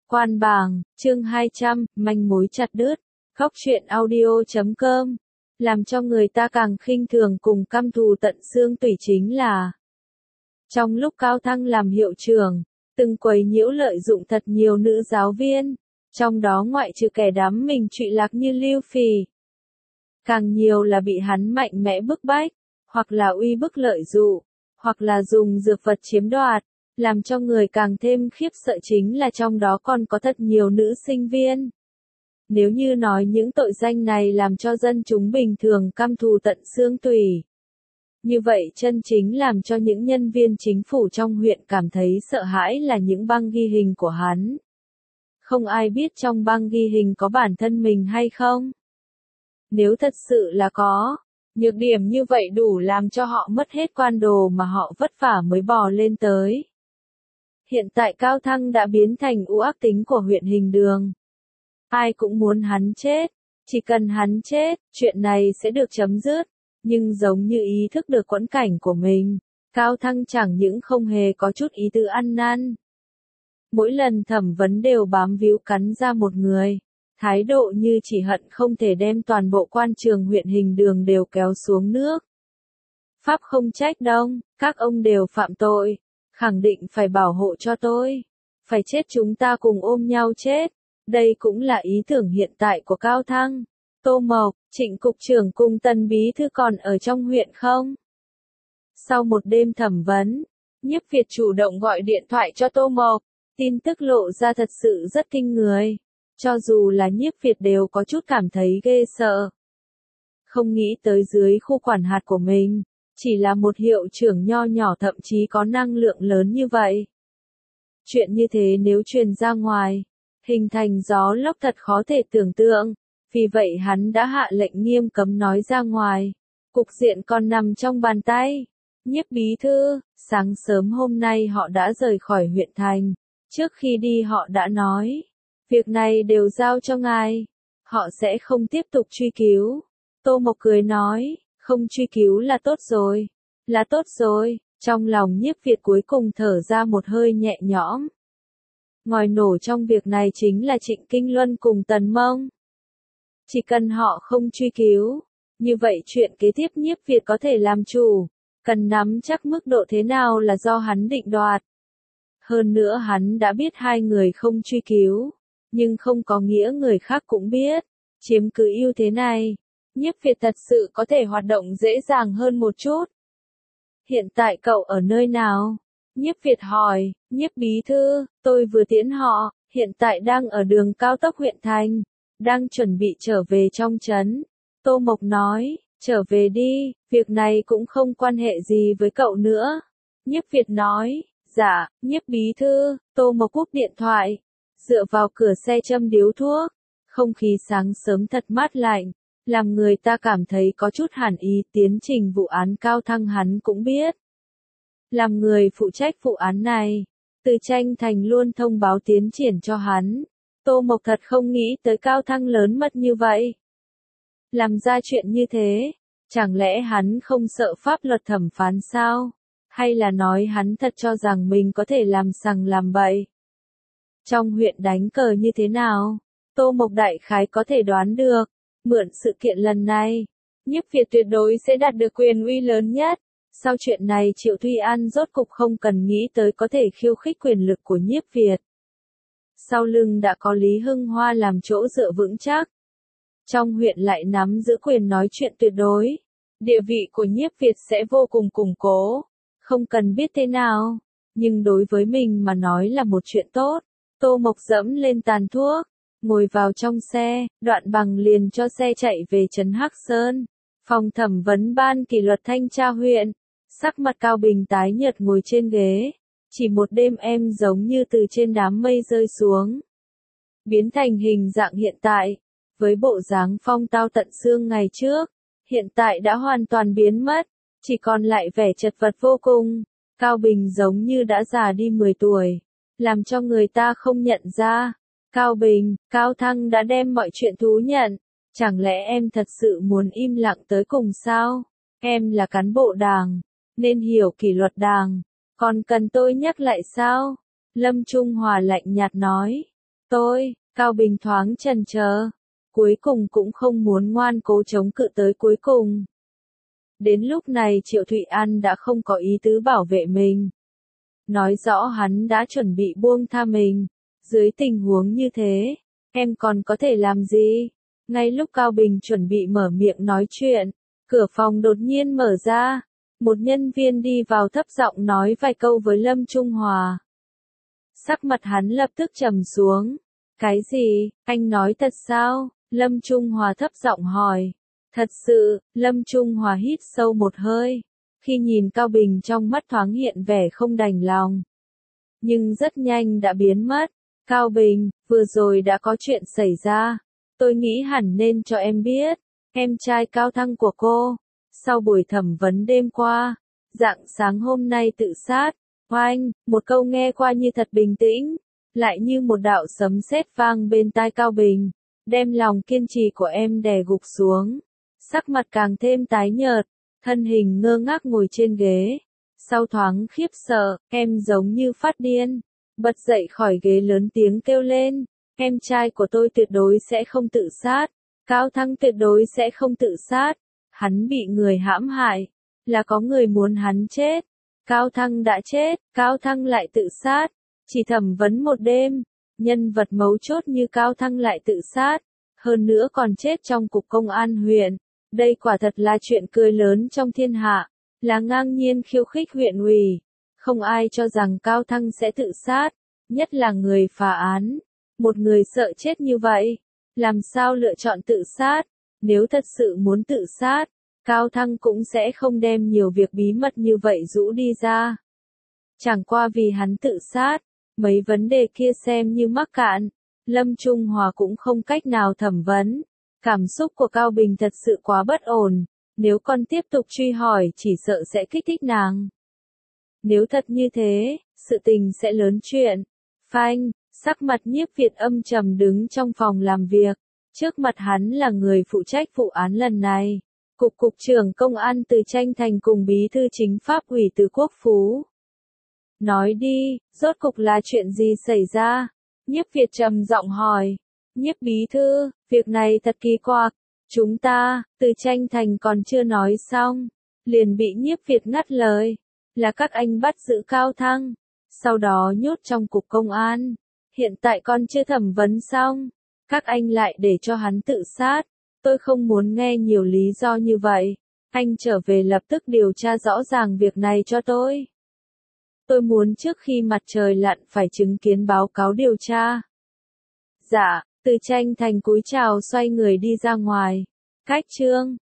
Quan bảng, chương 200, manh mối chặt đứt. Góc truyện audio.com. Làm cho người ta càng khinh thường cùng căm thù tận xương tủy chính là trong lúc Cao Thăng làm hiệu trưởng, từng quấy nhiễu lợi dụng thật nhiều nữ giáo viên, trong đó ngoại trừ kẻ đám mình trụy lạc như Lưu Phỉ, càng nhiều là bị hắn mạnh mẽ bức bách, hoặc là uy bức lợi dụ, hoặc là dùng dược vật chiếm đoạt. Làm cho người càng thêm khiếp sợ chính là trong đó còn có thật nhiều nữ sinh viên. Nếu như nói những tội danh này làm cho dân chúng bình thường căm thù tận xương tủy, như vậy chân chính làm cho những nhân viên chính phủ trong huyện cảm thấy sợ hãi là những băng ghi hình của hắn. Không ai biết trong băng ghi hình có bản thân mình hay không? Nếu thật sự là có, nhược điểm như vậy đủ làm cho họ mất hết quan đồ mà họ vất vả mới bò lên tới. Hiện tại Cao Thăng đã biến thành u ác tính của huyện Hình Đường. Ai cũng muốn hắn chết, chỉ cần hắn chết, chuyện này sẽ được chấm dứt. Nhưng giống như ý thức được quẫn cảnh của mình, Cao Thăng chẳng những không hề có chút ý tứ ăn năn. Mỗi lần thẩm vấn đều bám víu cắn ra một người, thái độ như chỉ hận không thể đem toàn bộ quan trường huyện Hình Đường đều kéo xuống nước. Pháp không trách đông, các ông đều phạm tội. Khẳng định phải bảo hộ cho tôi. Phải chết chúng ta cùng ôm nhau chết. Đây cũng là ý tưởng hiện tại của Cao Thăng. Tô Mộc, Trịnh cục trưởng cùng Tần bí thư còn ở trong huyện không? Sau một đêm thẩm vấn, Nhiếp Việt chủ động gọi điện thoại cho Tô Mộc. Tin tức lộ ra thật sự rất kinh người. Cho dù là Nhiếp Việt đều có chút cảm thấy ghê sợ. Không nghĩ tới dưới khu quản hạt của mình. Chỉ là một hiệu trưởng nho nhỏ thậm chí có năng lượng lớn như vậy. Chuyện như thế nếu truyền ra ngoài, hình thành gió lốc thật khó thể tưởng tượng, vì vậy hắn đã hạ lệnh nghiêm cấm nói ra ngoài. Cục diện còn nằm trong bàn tay. Nhiếp bí thư, sáng sớm hôm nay họ đã rời khỏi huyện thành. Trước khi đi họ đã nói, việc này đều giao cho ngài. Họ sẽ không tiếp tục truy cứu. Tô Mộc cười nói. Không truy cứu là tốt rồi. Là tốt rồi. Trong lòng Nhiếp Việt cuối cùng thở ra một hơi nhẹ nhõm. Ngòi nổ trong việc này chính là Trịnh Kinh Luân cùng Tần Mông. Chỉ cần họ không truy cứu, như vậy chuyện kế tiếp Nhiếp Việt có thể làm chủ. Cần nắm chắc mức độ thế nào là do hắn định đoạt. Hơn nữa hắn đã biết hai người không truy cứu. Nhưng không có nghĩa người khác cũng biết. Chiếm cứ ưu thế này. Nhiếp Việt thật sự có thể hoạt động dễ dàng hơn một chút. Hiện tại cậu ở nơi nào? Nhiếp Việt hỏi. Nhiếp bí thư, tôi vừa tiễn họ, hiện tại đang ở đường cao tốc huyện thành, đang chuẩn bị trở về trong trấn. Tô Mộc nói, trở về đi, việc này cũng không quan hệ gì với cậu nữa. Nhiếp Việt nói, dạ, Nhiếp bí thư. Tô Mộc cúp điện thoại, dựa vào cửa xe châm điếu thuốc, không khí sáng sớm thật mát lạnh. Làm người ta cảm thấy có chút hàn ý. Tiến trình vụ án Cao Thăng hắn cũng biết. Làm người phụ trách vụ án này, Từ Tranh Thành luôn thông báo tiến triển cho hắn. Tô Mộc thật không nghĩ tới Cao Thăng lớn mật như vậy. Làm ra chuyện như thế, chẳng lẽ hắn không sợ pháp luật thẩm phán sao? Hay là nói hắn thật cho rằng mình có thể làm sằng làm bậy? Trong huyện đánh cờ như thế nào? Tô Mộc đại khái có thể đoán được. Mượn sự kiện lần này, Nhiếp Việt tuyệt đối sẽ đạt được quyền uy lớn nhất. Sau chuyện này Triệu Thuy An rốt cục không cần nghĩ tới có thể khiêu khích quyền lực của Nhiếp Việt. Sau lưng đã có Lý Hưng Hoa làm chỗ dựa vững chắc. Trong huyện lại nắm giữ quyền nói chuyện tuyệt đối. Địa vị của Nhiếp Việt sẽ vô cùng củng cố. Không cần biết thế nào, nhưng đối với mình mà nói là một chuyện tốt. Tô Mộc dẫm lên tàn thuốc. Ngồi vào trong xe, Đoạn Bằng liền cho xe chạy về trấn Hắc Sơn. Phòng thẩm vấn ban kỷ luật thanh tra huyện. Sắc mặt Cao Bình tái nhợt ngồi trên ghế. Chỉ một đêm em giống như từ trên đám mây rơi xuống. Biến thành hình dạng hiện tại. Với bộ dáng phong tao tận xương ngày trước. Hiện tại đã hoàn toàn biến mất. Chỉ còn lại vẻ chật vật vô cùng. Cao Bình giống như đã già đi 10 tuổi. Làm cho người ta không nhận ra. Cao Bình, Cao Thăng đã đem mọi chuyện thú nhận. Chẳng lẽ em thật sự muốn im lặng tới cùng sao? Em là cán bộ đảng, nên hiểu kỷ luật đảng. Còn cần tôi nhắc lại sao? Lâm Trung Hòa lạnh nhạt nói. Cao Bình thoáng chần chờ, cuối cùng cũng không muốn ngoan cố chống cự tới cuối cùng. Đến lúc này Triệu Thụy An đã không có ý tứ bảo vệ mình. Nói rõ hắn đã chuẩn bị buông tha mình. Dưới tình huống như thế, em còn có thể làm gì? Ngay lúc Cao Bình chuẩn bị mở miệng nói chuyện, cửa phòng đột nhiên mở ra. Một nhân viên đi vào thấp giọng nói vài câu với Lâm Trung Hòa. Sắc mặt hắn lập tức trầm xuống. Cái gì, anh nói thật sao? Lâm Trung Hòa thấp giọng hỏi. Thật sự, Lâm Trung Hòa hít sâu một hơi. Khi nhìn Cao Bình trong mắt thoáng hiện vẻ không đành lòng. Nhưng rất nhanh đã biến mất. Cao Bình, vừa rồi đã có chuyện xảy ra. Tôi nghĩ hẳn nên cho em biết. Em trai Cao Thăng của cô. Sau buổi thẩm vấn đêm qua, rạng sáng hôm nay tự sát. Oanh, một câu nghe qua như thật bình tĩnh. Lại như một đạo sấm sét vang bên tai Cao Bình. Đem lòng kiên trì của em đè gục xuống. Sắc mặt càng thêm tái nhợt. Thân hình ngơ ngác ngồi trên ghế. Sau thoáng khiếp sợ, em giống như phát điên. Bật dậy khỏi ghế lớn tiếng kêu lên. Em trai của tôi tuyệt đối sẽ không tự sát. Cao Thăng tuyệt đối sẽ không tự sát. Hắn bị người hãm hại. Là có người muốn hắn chết. Cao Thăng đã chết, Cao Thăng lại tự sát. Chỉ thẩm vấn một đêm. Nhân vật mấu chốt như Cao Thăng lại tự sát. Hơn nữa còn chết trong cục công an huyện. Đây quả thật là chuyện cười lớn trong thiên hạ. Là ngang nhiên khiêu khích huyện ủy. Không ai cho rằng Cao Thăng sẽ tự sát. Nhất là người phá án. Một người sợ chết như vậy. Làm sao lựa chọn tự sát? Nếu thật sự muốn tự sát, Cao Thăng cũng sẽ không đem nhiều việc bí mật như vậy rũ đi ra. Chẳng qua vì hắn tự sát, mấy vấn đề kia xem như mắc cạn. Lâm Trung Hòa cũng không cách nào thẩm vấn. Cảm xúc của Cao Bình thật sự quá bất ổn. Nếu còn tiếp tục truy hỏi chỉ sợ sẽ kích thích nàng. Nếu thật như thế, sự tình sẽ lớn chuyện. Phanh, sắc mặt Nhiếp Việt âm trầm đứng trong phòng làm việc. Trước mặt hắn là người phụ trách vụ án lần này. Cục trưởng công an Từ Tranh Thành cùng bí thư chính pháp ủy Từ Quốc Phú. Nói đi, rốt cục là chuyện gì xảy ra? Nhiếp Việt trầm giọng hỏi. Nhiếp bí thư, việc này thật kỳ quặc. Chúng ta, Từ Tranh Thành còn chưa nói xong. Liền bị Nhiếp Việt ngắt lời. Là các anh bắt giữ Cao Thăng. Sau đó nhốt trong cục công an. Hiện tại còn chưa thẩm vấn xong. Các anh lại để cho hắn tự sát. Tôi không muốn nghe nhiều lý do như vậy. Anh trở về lập tức điều tra rõ ràng việc này cho tôi. Tôi muốn trước khi mặt trời lặn phải chứng kiến báo cáo điều tra. Dạ, Từ Tranh Thành cúi chào xoay người đi ra ngoài. Cách chương